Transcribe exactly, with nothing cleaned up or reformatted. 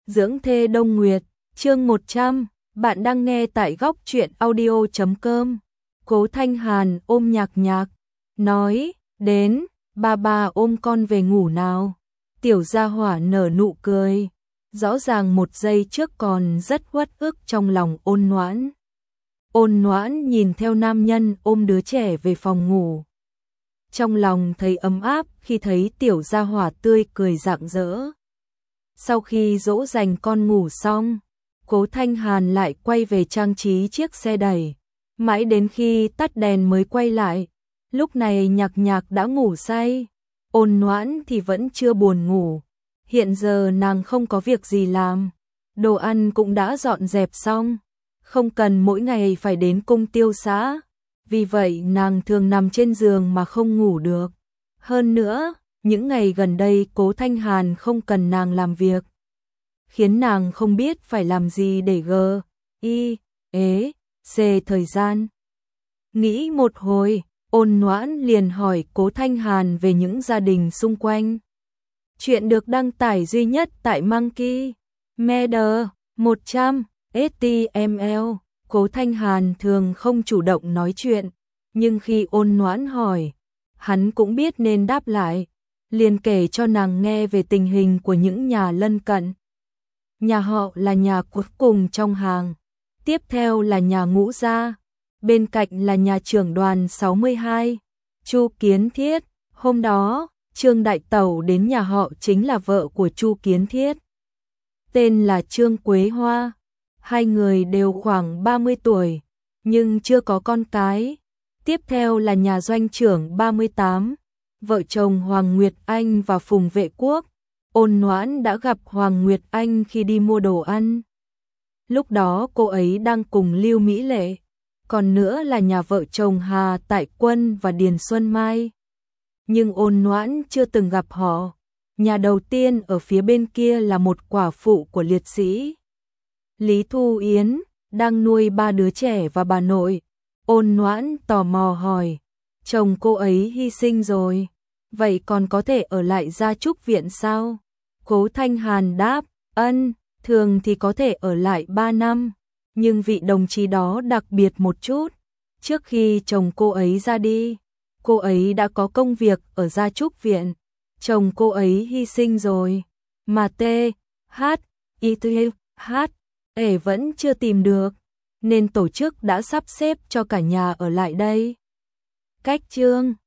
Dưỡng thê Đông Nguyệt, chương một trăm, bạn đang nghe tại góc truyện audio chấm com. Cố Thanh Hàn ôm Nhạc Nhạc, nói, đến, ba ba ôm con về ngủ nào. Tiểu gia hỏa nở nụ cười, rõ ràng một giây trước còn rất uất ức trong lòng Ôn Noãn. Ôn Noãn nhìn theo nam nhân ôm đứa trẻ về phòng ngủ. Trong lòng thấy ấm áp khi thấy tiểu gia hỏa tươi cười rạng rỡ. Sau khi dỗ dành con ngủ xong, Cố Thanh Hàn lại quay về trang trí chiếc xe đẩy, mãi đến khi tắt đèn mới quay lại. Lúc này Nhạc Nhạc đã ngủ say, Ôn Noãn thì vẫn chưa buồn ngủ. Hiện giờ nàng không có việc gì làm, đồ ăn cũng đã dọn dẹp xong, không cần mỗi ngày phải đến cung tiêu xã. Vì vậy nàng thường nằm trên giường mà không ngủ được. Hơn nữa, những ngày gần đây Cố Thanh Hàn không cần nàng làm việc, khiến nàng không biết phải làm gì để gờ, y, ế, xê thời gian. Nghĩ một hồi, Ôn Noãn liền hỏi Cố Thanh Hàn về những gia đình xung quanh. Chuyện được đăng tải duy nhất tại Monkey Media một trăm ét tê em lờ. Cố Thanh Hàn thường không chủ động nói chuyện, nhưng khi Ôn Noãn hỏi, hắn cũng biết nên đáp lại, liền kể cho nàng nghe về tình hình của những nhà lân cận. Nhà họ là nhà cuối cùng trong hàng, tiếp theo là nhà Ngũ gia, bên cạnh là nhà trưởng đoàn sáu mươi hai, Chu Kiến Thiết. Hôm đó, Trương Đại Tẩu đến nhà họ chính là vợ của Chu Kiến Thiết, tên là Trương Quế Hoa. Hai người đều khoảng ba mươi tuổi, nhưng chưa có con cái. Tiếp theo là nhà doanh trưởng ba mươi tám, vợ chồng Hoàng Nguyệt Anh và Phùng Vệ Quốc. Ôn Noãn đã gặp Hoàng Nguyệt Anh khi đi mua đồ ăn. Lúc đó cô ấy đang cùng Lưu Mỹ Lệ. Còn nữa là nhà vợ chồng Hà Tại Quân và Điền Xuân Mai. Nhưng Ôn Noãn chưa từng gặp họ. Nhà đầu tiên ở phía bên kia là một quả phụ của liệt sĩ Lý Thu Yến, đang nuôi ba đứa trẻ và bà nội. Ôn Noãn tò mò hỏi, chồng cô ấy hy sinh rồi, vậy còn có thể ở lại Gia Trúc Viện sao? Cố Thanh Hàn đáp, ân, thường thì có thể ở lại ba năm, nhưng vị đồng chí đó đặc biệt một chút. Trước khi chồng cô ấy ra đi, cô ấy đã có công việc ở Gia Trúc Viện. Chồng cô ấy hy sinh rồi, mà T, H, I, T, H, ể vẫn chưa tìm được, nên tổ chức đã sắp xếp cho cả nhà ở lại đây. Cách chương